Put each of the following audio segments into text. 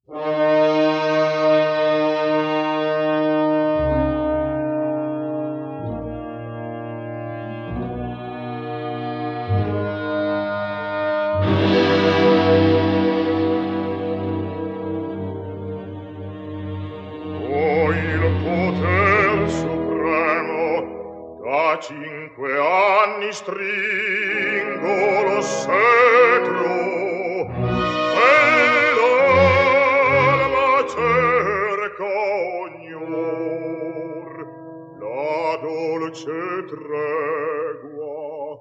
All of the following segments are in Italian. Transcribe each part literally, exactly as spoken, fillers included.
Oh, il poter supremo da cinque anni stringo lo cetro e l'alma cerca ognor la dolce tregua.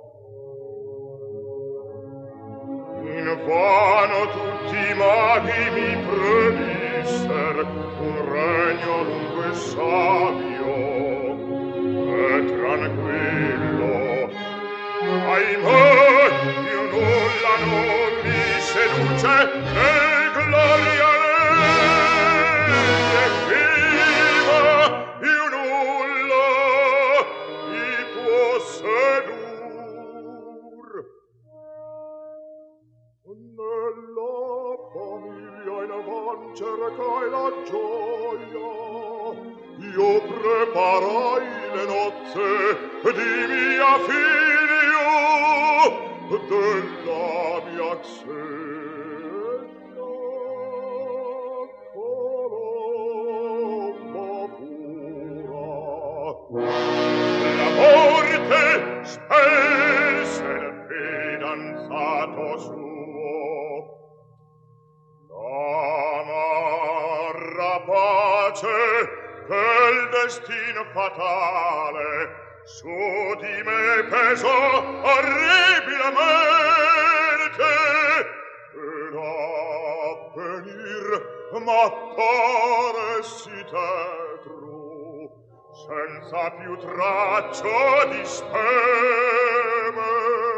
Invano tutti i maghi mi predisser un regno lungo e savio e tranquillo. Ahimè, io nulla non mi seduce né gloria né viva, io nulla mi può sedur. Nella famiglia in avan cercai la gioia, io preparai le nozze di mia figlio, della mia Xenia colomba pura. La morte spelse il fidanzato suo, pace del destino fatale su di me pesò orribilmente ed a venir m'appare sì tetro senza più traccia di speme.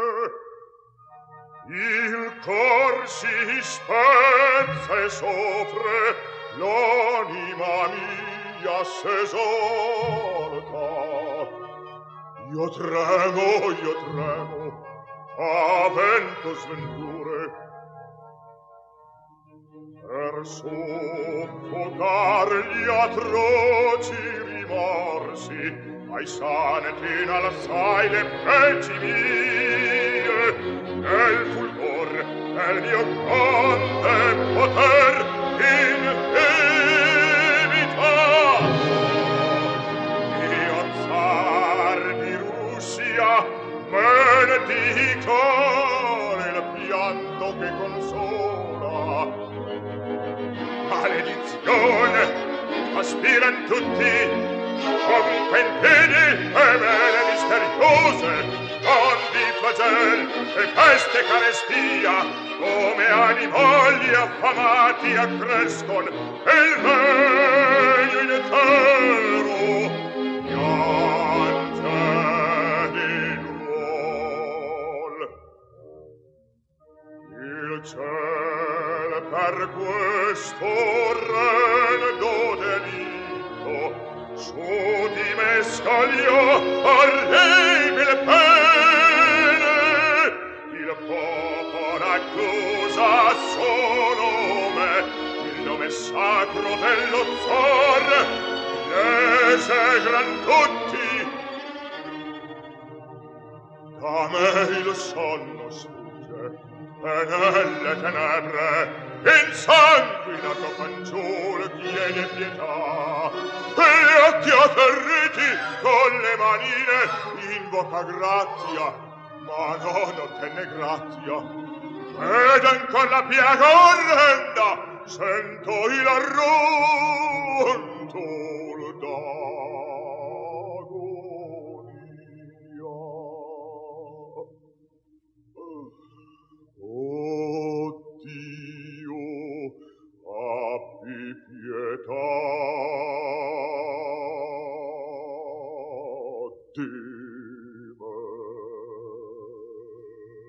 Il cor si spezza e soffre, l'anima mia s'esorta. Io tremo, io tremo, avento sventure, per soffocar gli atroci rimorsi, ai santi n'alzai le peci mie, nel fulgor del mio grande poter inevitato. Io zar di Russia benedico il pianto che consola. Maledizione aspiran tutti ovunque in piedi e mele misteriose, di flagel e peste carestia, come animali affamati accrescon e il regno intero piange di duol. Il ciel per questo orrendo delitto su di me scagliò orribile pene. Il popolo accusa solo me, il nome sacro dello zar ne segran tutti. Da me il sonno sfugge e nelle tenebre insanguinato fanciullo chiede pietà, e gli occhi atterriti con le manine invoca grazia, ma non ottenne grazia. Ed ancor la piaga orrenda sento il rondolo da.